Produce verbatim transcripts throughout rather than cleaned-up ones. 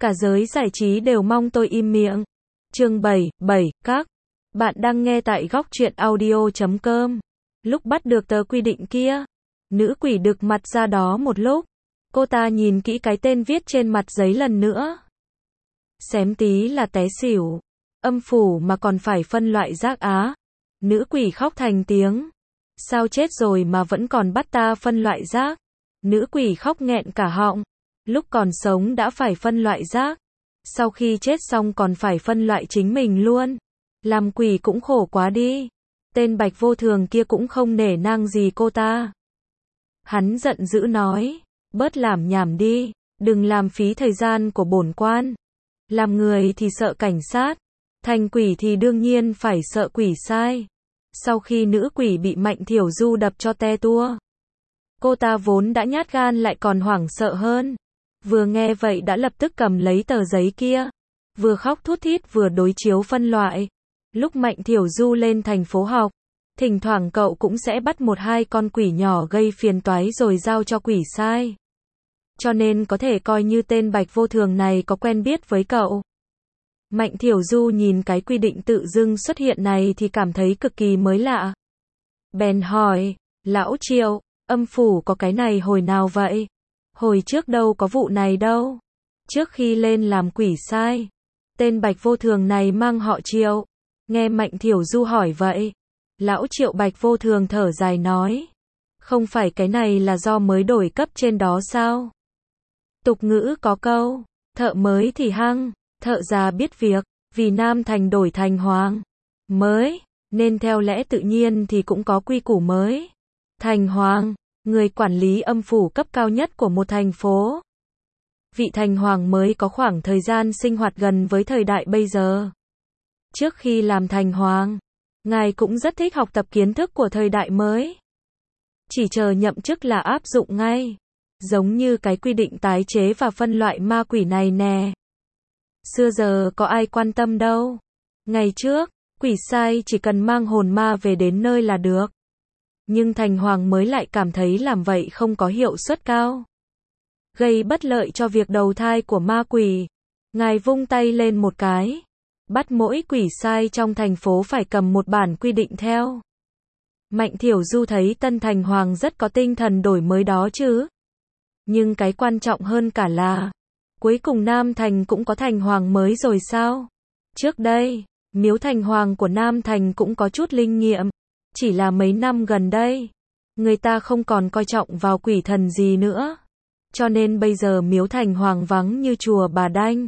Cả giới giải trí đều mong tôi im miệng. Chương bảy, bảy, các bạn đang nghe tại góc truyện audio chấm com. Lúc bắt được tờ quy định kia, nữ quỷ đực mặt ra đó một lúc. Cô ta nhìn kỹ cái tên viết trên mặt giấy lần nữa. Xém tí là té xỉu. Âm phủ mà còn phải phân loại rác á. Nữ quỷ khóc thành tiếng. Sao chết rồi mà vẫn còn bắt ta phân loại rác? Nữ quỷ khóc nghẹn cả họng. Lúc còn sống đã phải phân loại rác. Sau khi chết xong còn phải phân loại chính mình luôn. Làm quỷ cũng khổ quá đi. Tên Bạch Vô Thường kia cũng không nể nang gì cô ta. Hắn giận dữ nói. Bớt làm nhảm đi. Đừng làm phí thời gian của bổn quan. Làm người thì sợ cảnh sát. Thành quỷ thì đương nhiên phải sợ quỷ sai. Sau khi nữ quỷ bị Mạnh Thiểu Du đập cho te tua, cô ta vốn đã nhát gan lại còn hoảng sợ hơn. Vừa nghe vậy đã lập tức cầm lấy tờ giấy kia. Vừa khóc thút thít vừa đối chiếu phân loại. Lúc Mạnh Thiểu Du lên thành phố học, thỉnh thoảng cậu cũng sẽ bắt một hai con quỷ nhỏ gây phiền toái rồi giao cho quỷ sai. Cho nên có thể coi như tên Bạch Vô Thường này có quen biết với cậu. Mạnh Thiểu Du nhìn cái quy định tự dưng xuất hiện này thì cảm thấy cực kỳ mới lạ. Bèn hỏi, lão Triệu, âm phủ có cái này hồi nào vậy? Hồi trước đâu có vụ này đâu. Trước khi lên làm quỷ sai, tên Bạch Vô Thường này mang họ Triệu. Nghe Mạnh Thiểu Du hỏi vậy, lão Triệu Bạch Vô Thường thở dài nói, không phải cái này là do mới đổi cấp trên đó sao? Tục ngữ có câu, thợ mới thì hăng, thợ già biết việc, vì Nam Thành đổi thành Hoàng mới, nên theo lẽ tự nhiên thì cũng có quy củ mới. Thành Hoàng, người quản lý âm phủ cấp cao nhất của một thành phố. Vị Thành Hoàng mới có khoảng thời gian sinh hoạt gần với thời đại bây giờ. Trước khi làm Thành Hoàng, ngài cũng rất thích học tập kiến thức của thời đại mới. Chỉ chờ nhậm chức là áp dụng ngay. Giống như cái quy định tái chế và phân loại ma quỷ này nè. Xưa giờ có ai quan tâm đâu. Ngày trước, quỷ sai chỉ cần mang hồn ma về đến nơi là được. Nhưng Thành Hoàng mới lại cảm thấy làm vậy không có hiệu suất cao. Gây bất lợi cho việc đầu thai của ma quỷ. Ngài vung tay lên một cái. Bắt mỗi quỷ sai trong thành phố phải cầm một bản quy định theo. Mạnh Thiểu Du thấy tân Thành Hoàng rất có tinh thần đổi mới đó chứ. Nhưng cái quan trọng hơn cả là, cuối cùng Nam Thành cũng có Thành Hoàng mới rồi sao? Trước đây, miếu Thành Hoàng của Nam Thành cũng có chút linh nghiệm. Chỉ là mấy năm gần đây, người ta không còn coi trọng vào quỷ thần gì nữa. Cho nên bây giờ miếu Thành Hoàng vắng như chùa Bà Đanh.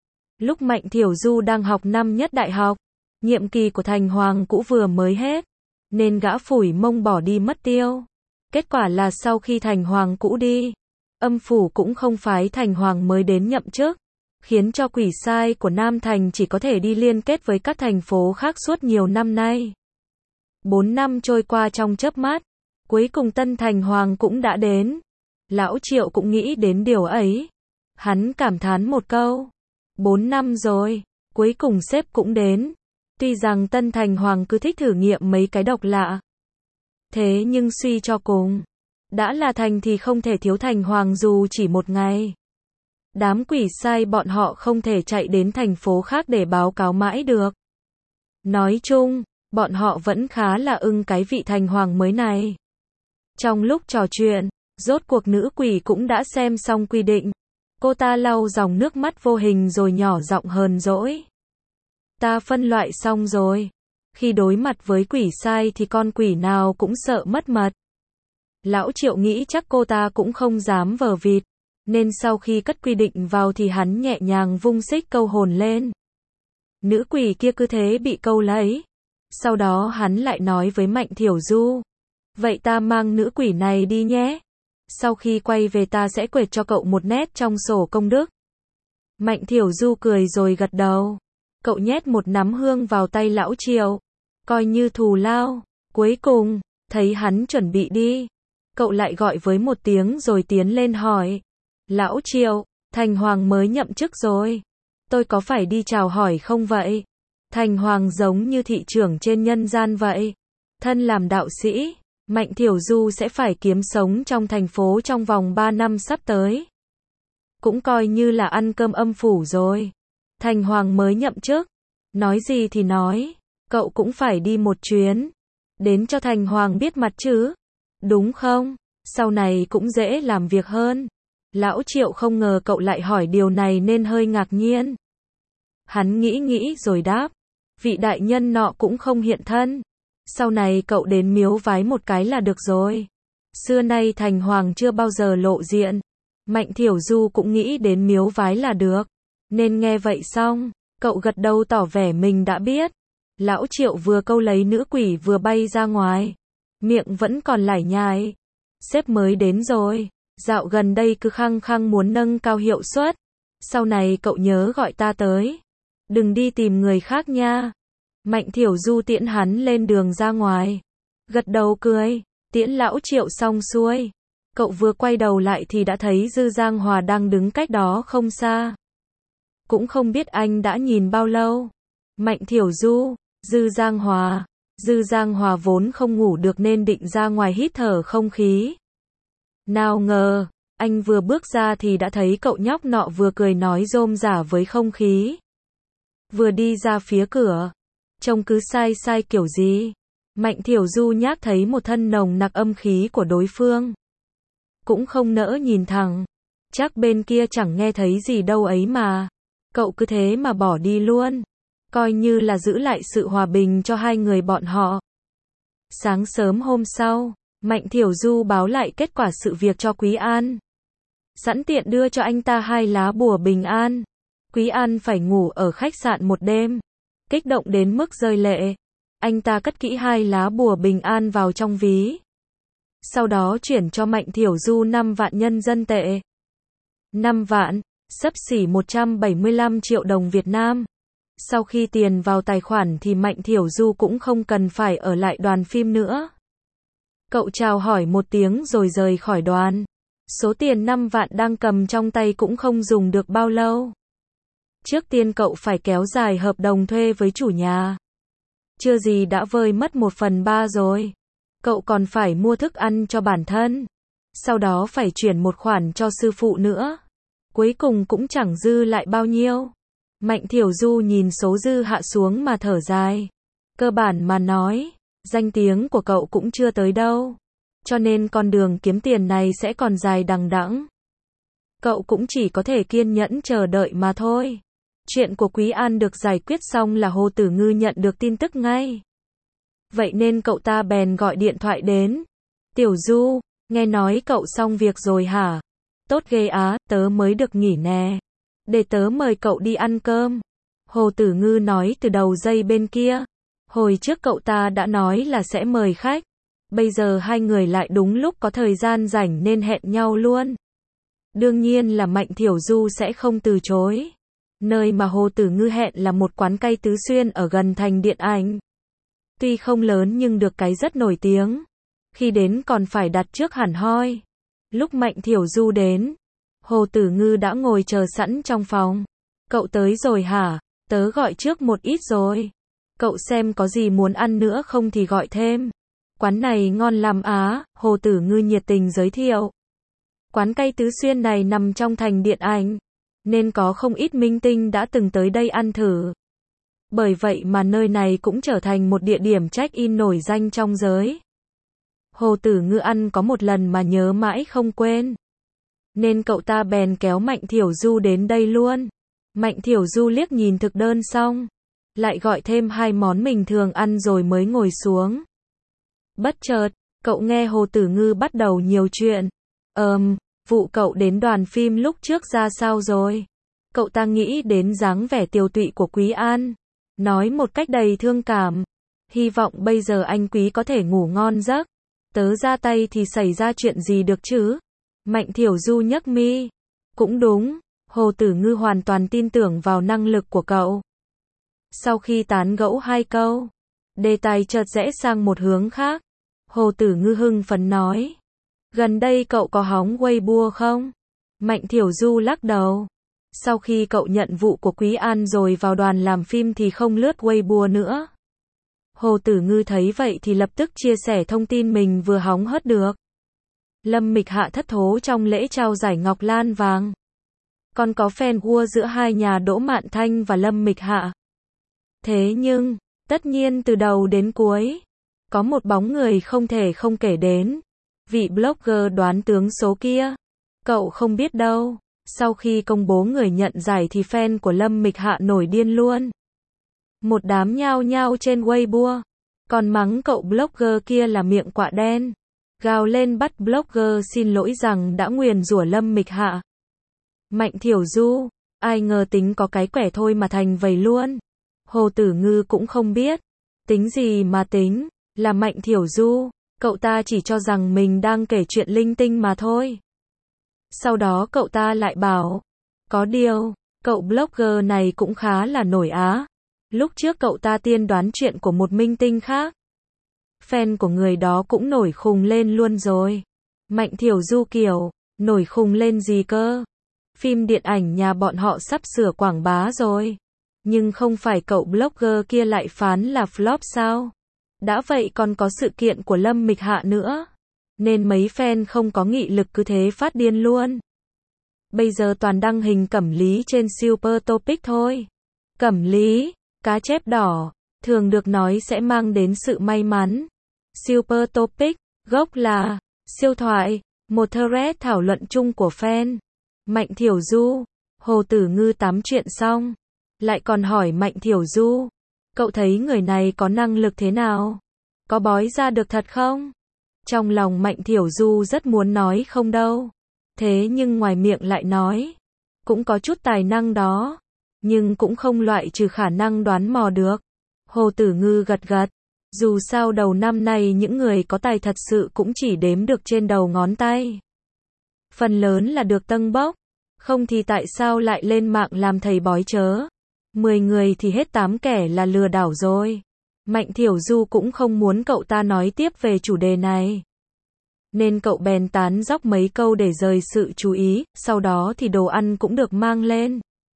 Lúc Mạnh Thiểu Du đang học năm nhất đại học, nhiệm kỳ của Thành Hoàng cũ vừa mới hết, nên gã phủi mông bỏ đi mất tiêu. Kết quả là sau khi Thành Hoàng cũ đi, âm phủ cũng không phái Thành Hoàng mới đến nhậm chức, khiến cho quỷ sai của Nam Thành chỉ có thể đi liên kết với các thành phố khác suốt nhiều năm nay. Bốn năm trôi qua trong chớp mắt, cuối cùng tân Thành Hoàng cũng đã đến. Lão Triệu cũng nghĩ đến điều ấy. Hắn cảm thán một câu. Bốn năm rồi, cuối cùng sếp cũng đến. Tuy rằng tân Thành Hoàng cứ thích thử nghiệm mấy cái độc lạ. Thế nhưng suy cho cùng, đã là thành thì không thể thiếu Thành Hoàng dù chỉ một ngày. Đám quỷ sai bọn họ không thể chạy đến thành phố khác để báo cáo mãi được. Nói chung, bọn họ vẫn khá là ưng cái vị Thành Hoàng mới này. Trong lúc trò chuyện, rốt cuộc nữ quỷ cũng đã xem xong quy định. Cô ta lau dòng nước mắt vô hình rồi nhỏ giọng hờn dỗi. Ta phân loại xong rồi. Khi đối mặt với quỷ sai thì con quỷ nào cũng sợ mất mật. Lão Triệu nghĩ chắc cô ta cũng không dám vờ vịt, nên sau khi cất quy định vào thì hắn nhẹ nhàng vung xích câu hồn lên. Nữ quỷ kia cứ thế bị câu lấy. Sau đó hắn lại nói với Mạnh Thiểu Du, vậy ta mang nữ quỷ này đi nhé. Sau khi quay về ta sẽ quệt cho cậu một nét trong sổ công đức. Mạnh Thiểu Du cười rồi gật đầu. Cậu nhét một nắm hương vào tay lão Triệu, coi như thù lao. Cuối cùng, thấy hắn chuẩn bị đi, cậu lại gọi với một tiếng rồi tiến lên hỏi. Lão Triệu, Thành Hoàng mới nhậm chức rồi. Tôi có phải đi chào hỏi không vậy? Thành Hoàng giống như thị trưởng trên nhân gian vậy. Thân làm đạo sĩ, Mạnh Thiểu Du sẽ phải kiếm sống trong thành phố trong vòng ba năm sắp tới. cũng coi như là ăn cơm âm phủ rồi. Thành Hoàng mới nhậm chức, nói gì thì nói, cậu cũng phải đi một chuyến, đến cho Thành Hoàng biết mặt chứ, đúng không? Sau này cũng dễ làm việc hơn. Lão Triệu không ngờ cậu lại hỏi điều này nên hơi ngạc nhiên. Hắn nghĩ nghĩ rồi đáp, vị đại nhân nọ cũng không hiện thân. Sau này cậu đến miếu vái một cái là được rồi. Xưa nay Thành Hoàng chưa bao giờ lộ diện. Mạnh Thiểu Du cũng nghĩ đến miếu vái là được. Nên nghe vậy xong, cậu gật đầu tỏ vẻ mình đã biết. Lão Triệu vừa câu lấy nữ quỷ vừa bay ra ngoài. Miệng vẫn còn lải nhải. Sếp mới đến rồi. Dạo gần đây cứ khăng khăng muốn nâng cao hiệu suất. Sau này cậu nhớ gọi ta tới. Đừng đi tìm người khác nha. Mạnh Thiểu Du tiễn hắn lên đường ra ngoài. Gật đầu cười, tiễn Lão Triệu xong xuôi. Cậu vừa quay đầu lại thì đã thấy Dư Giang Hòa đang đứng cách đó không xa. Cũng không biết anh đã nhìn bao lâu. Mạnh Thiểu Du, Dư Giang Hòa. Dư Giang Hòa vốn không ngủ được nên định ra ngoài hít thở không khí. Nào ngờ, anh vừa bước ra thì đã thấy cậu nhóc nọ vừa cười nói rôm rả với không khí. Vừa đi ra phía cửa, trông cứ sai sai kiểu gì. Mạnh Thiểu Du nhác thấy một thân nồng nặc âm khí của đối phương. Cũng không nỡ nhìn thẳng. Chắc bên kia chẳng nghe thấy gì đâu ấy mà. Cậu cứ thế mà bỏ đi luôn. Coi như là giữ lại sự hòa bình cho hai người bọn họ. Sáng sớm hôm sau, Mạnh Thiểu Du báo lại kết quả sự việc cho Quý An. Sẵn tiện đưa cho anh ta hai lá bùa bình an. Quý An phải ngủ ở khách sạn một đêm. Kích động đến mức rơi lệ. Anh ta cất kỹ hai lá bùa bình an vào trong ví. Sau đó chuyển cho Mạnh Thiểu Du năm vạn nhân dân tệ. năm vạn, xấp xỉ một trăm bảy mươi lăm triệu đồng Việt Nam. Sau khi tiền vào tài khoản thì Mạnh Thiểu Du cũng không cần phải ở lại đoàn phim nữa. Cậu chào hỏi một tiếng rồi rời khỏi đoàn. Số tiền năm vạn đang cầm trong tay cũng không dùng được bao lâu. Trước tiên cậu phải kéo dài hợp đồng thuê với chủ nhà. Chưa gì đã vơi mất một phần ba rồi. Cậu còn phải mua thức ăn cho bản thân. Sau đó phải chuyển một khoản cho sư phụ nữa. Cuối cùng cũng chẳng dư lại bao nhiêu. Mạnh Thiểu Du nhìn số dư hạ xuống mà thở dài. Cơ bản mà nói, danh tiếng của cậu cũng chưa tới đâu. Cho nên con đường kiếm tiền này sẽ còn dài đằng đẵng. Cậu cũng chỉ có thể kiên nhẫn chờ đợi mà thôi. Chuyện của Quý An được giải quyết xong là Hồ Tử Ngư nhận được tin tức ngay. Vậy nên cậu ta bèn gọi điện thoại đến. Tiểu Du, nghe nói cậu xong việc rồi hả? Tốt ghê á, tớ mới được nghỉ nè. Để tớ mời cậu đi ăn cơm. Hồ Tử Ngư nói từ đầu dây bên kia. Hồi trước cậu ta đã nói là sẽ mời khách. Bây giờ hai người lại đúng lúc có thời gian rảnh nên hẹn nhau luôn. Đương nhiên là Mạnh Thiểu Du sẽ không từ chối. Nơi mà Hồ Tử Ngư hẹn là một quán cay Tứ Xuyên ở gần thành điện ảnh. Tuy không lớn nhưng được cái rất nổi tiếng. Khi đến còn phải đặt trước hẳn hoi. Lúc Mạnh Thiểu Du đến, Hồ Tử Ngư đã ngồi chờ sẵn trong phòng. Cậu tới rồi hả? Tớ gọi trước một ít rồi. Cậu xem có gì muốn ăn nữa không thì gọi thêm. Quán này ngon lắm á, Hồ Tử Ngư nhiệt tình giới thiệu. Quán cay Tứ Xuyên này nằm trong thành điện ảnh, nên có không ít minh tinh đã từng tới đây ăn thử. Bởi vậy mà nơi này cũng trở thành một địa điểm check-in nổi danh trong giới. Hồ Tử Ngư ăn có một lần mà nhớ mãi không quên. Nên cậu ta bèn kéo Mạnh Thiểu Du đến đây luôn. Mạnh Thiểu Du liếc nhìn thực đơn xong, lại gọi thêm hai món mình thường ăn rồi mới ngồi xuống. Bất chợt, cậu nghe Hồ Tử Ngư bắt đầu nhiều chuyện. Ờm, vụ cậu đến đoàn phim lúc trước ra sao rồi? Cậu ta nghĩ đến dáng vẻ tiều tụy của Quý An. Nói một cách đầy thương cảm. Hy vọng bây giờ anh Quý có thể ngủ ngon giấc. Tớ ra tay thì xảy ra chuyện gì được chứ? Mạnh Thiểu Du nhấc mi. Cũng đúng, Hồ Tử Ngư hoàn toàn tin tưởng vào năng lực của cậu. Sau khi tán gẫu hai câu, đề tài chợt rẽ sang một hướng khác. Hồ Tử Ngư hưng phấn nói. Gần đây cậu có hóng Weibo không? Mạnh Thiểu Du lắc đầu. Sau khi cậu nhận vụ của Quý An rồi vào đoàn làm phim thì không lướt Weibo nữa. Hồ Tử Ngư thấy vậy thì lập tức chia sẻ thông tin mình vừa hóng hớt được. Lâm Mịch Hạ thất thố trong lễ trao giải Ngọc Lan Vàng. còn có fan war giữa hai nhà Đỗ Mạn Thanh và Lâm Mịch Hạ. Thế nhưng, tất nhiên từ đầu đến cuối, có một bóng người không thể không kể đến. Vị blogger đoán tướng số kia. Cậu không biết đâu, sau khi công bố người nhận giải thì fan của Lâm Mịch Hạ nổi điên luôn. Một đám nhao nhao trên Weibo, còn mắng cậu blogger kia là miệng quạ đen. Gào lên bắt blogger xin lỗi rằng đã nguyền rủa Lâm Mịch Hạ. Mạnh Thiểu Du, ai ngờ tính có cái quẻ thôi mà thành vầy luôn. Hồ Tử Ngư cũng không biết. Tính gì mà tính, là Mạnh Thiểu Du, cậu ta chỉ cho rằng mình đang kể chuyện linh tinh mà thôi. Sau đó cậu ta lại bảo, có điều, cậu blogger này cũng khá là nổi á. Lúc trước cậu ta tiên đoán chuyện của một minh tinh khác. Fan của người đó cũng nổi khùng lên luôn rồi. Mạnh Thiểu Du kiểu, nổi khùng lên gì cơ? Phim điện ảnh nhà bọn họ sắp sửa quảng bá rồi. Nhưng không phải cậu blogger kia lại phán là flop sao? Đã vậy còn có sự kiện của Lâm Mịch Hạ nữa. Nên mấy fan không có nghị lực cứ thế phát điên luôn. Bây giờ toàn đăng hình Cẩm Lý trên Super Topic thôi. Cẩm Lý, cá chép đỏ, thường được nói sẽ mang đến sự may mắn. Super Topic, gốc là siêu thoại, một thread thảo luận chung của fan. Mạnh Thiểu Du, Hồ Tử Ngư tắm chuyện xong, lại còn hỏi Mạnh Thiểu Du, cậu thấy người này có năng lực thế nào? Có bói ra được thật không? Trong lòng Mạnh Thiểu Du rất muốn nói không đâu. Thế nhưng ngoài miệng lại nói, cũng có chút tài năng đó, nhưng cũng không loại trừ khả năng đoán mò được. Hồ Tử Ngư gật gật. Dù sao đầu năm nay những người có tài thật sự cũng chỉ đếm được trên đầu ngón tay. Phần lớn là được tâng bốc, không thì tại sao lại lên mạng làm thầy bói chớ. Mười người thì hết tám kẻ là lừa đảo rồi. Mạnh Thiểu Du cũng không muốn cậu ta nói tiếp về chủ đề này. Nên cậu bèn tán dóc mấy câu để rời sự chú ý, sau đó thì đồ ăn cũng được mang lên.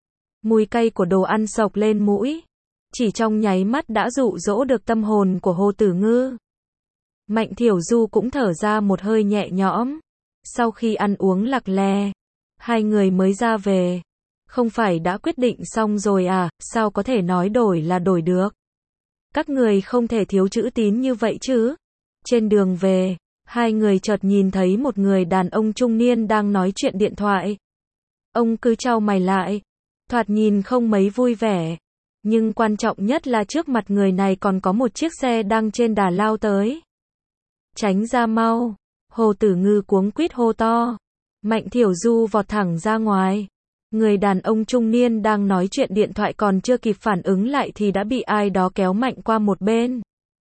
Mùi cay của đồ ăn xộc lên mũi. Chỉ trong nháy mắt đã dụ dỗ được tâm hồn của Hồ Tử Ngư. Mạnh Thiểu Du cũng thở ra một hơi nhẹ nhõm. Sau khi ăn uống lặc lè, hai người mới ra về. Không phải đã quyết định xong rồi à, sao có thể nói đổi là đổi được. Các người không thể thiếu chữ tín như vậy chứ. Trên đường về, hai người chợt nhìn thấy một người đàn ông trung niên đang nói chuyện điện thoại. Ông cứ chau mày lại, thoạt nhìn không mấy vui vẻ. Nhưng quan trọng nhất là trước mặt người này còn có một chiếc xe đang trên đà lao tới. Tránh ra mau. Hồ Tử Ngư cuống quýt hô to. Mạnh Thiểu Du vọt thẳng ra ngoài. Người đàn ông trung niên đang nói chuyện điện thoại còn chưa kịp phản ứng lại thì đã bị ai đó kéo mạnh qua một bên.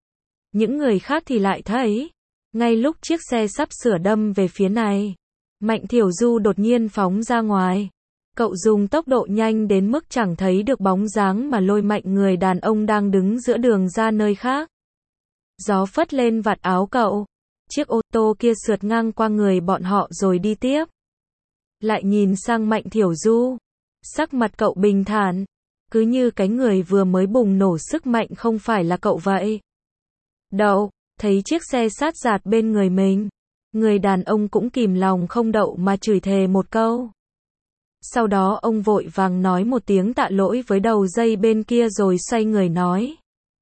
Những người khác thì lại thấy, ngay lúc chiếc xe sắp sửa đâm về phía này, Mạnh Thiểu Du đột nhiên phóng ra ngoài. Cậu dùng tốc độ nhanh đến mức chẳng thấy được bóng dáng mà lôi mạnh người đàn ông đang đứng giữa đường ra nơi khác. Gió phất lên vạt áo cậu. Chiếc ô tô kia sượt ngang qua người bọn họ rồi đi tiếp. Lại nhìn sang Mạnh Thiểu Du. Sắc mặt cậu bình thản. Cứ như cái người vừa mới bùng nổ sức mạnh không phải là cậu vậy. Đậu, thấy chiếc xe sát giạt bên người mình. Người đàn ông cũng kìm lòng không đậu mà chửi thề một câu. Sau đó ông vội vàng nói một tiếng tạ lỗi với đầu dây bên kia rồi xoay người nói.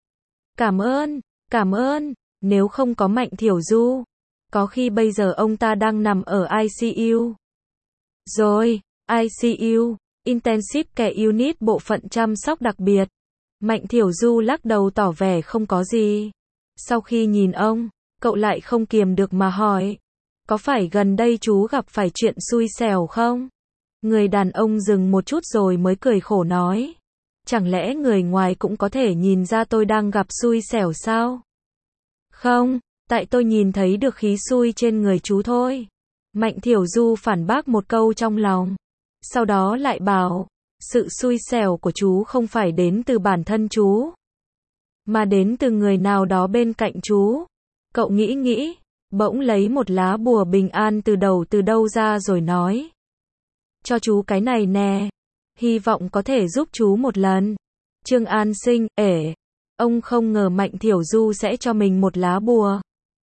Cảm ơn, cảm ơn, nếu không có Mạnh Thiểu Du, có khi bây giờ ông ta đang nằm ở i xê u. Rồi, i xê u, Intensive Care Unit bộ phận chăm sóc đặc biệt. Mạnh Thiểu Du lắc đầu tỏ vẻ không có gì. Sau khi nhìn ông, cậu lại không kiềm được mà hỏi. Có phải gần đây chú gặp phải chuyện xui xẻo không? Người đàn ông dừng một chút rồi mới cười khổ nói. Chẳng lẽ người ngoài cũng có thể nhìn ra tôi đang gặp xui xẻo sao? Không, tại tôi nhìn thấy được khí xui trên người chú thôi. Mạnh Thiểu Du phản bác một câu trong lòng. Sau đó lại bảo, sự xui xẻo của chú không phải đến từ bản thân chú, mà đến từ người nào đó bên cạnh chú. Cậu nghĩ nghĩ, bỗng lấy một lá bùa bình an từ đầu từ đâu ra rồi nói. Cho chú cái này nè, hy vọng có thể giúp chú một lần. Trương An Sinh, ể, ông không ngờ Mạnh Thiểu Du sẽ cho mình một lá bùa.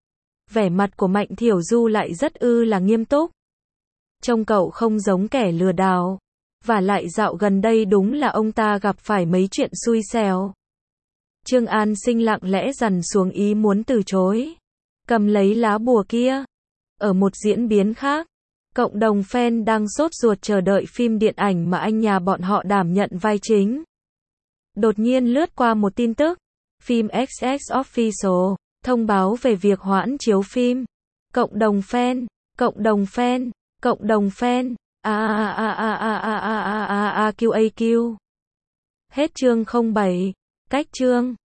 Vẻ mặt của Mạnh Thiểu Du lại rất ư là nghiêm túc. Trông cậu không giống kẻ lừa đảo. Và lại dạo gần đây đúng là ông ta gặp phải mấy chuyện xui xẻo. Trương An Sinh lặng lẽ dằn xuống ý muốn từ chối. Cầm lấy lá bùa kia. Ở một diễn biến khác, cộng đồng fan đang sốt ruột chờ đợi phim điện ảnh mà anh nhà bọn họ đảm nhận vai chính. Đột nhiên lướt qua một tin tức. Phim ích ích Official thông báo về việc hoãn chiếu phim. Cộng đồng fan, cộng đồng fan, cộng đồng fan. A a a a a a a a a a Q A Q. Hết chương không bảy. Cách chương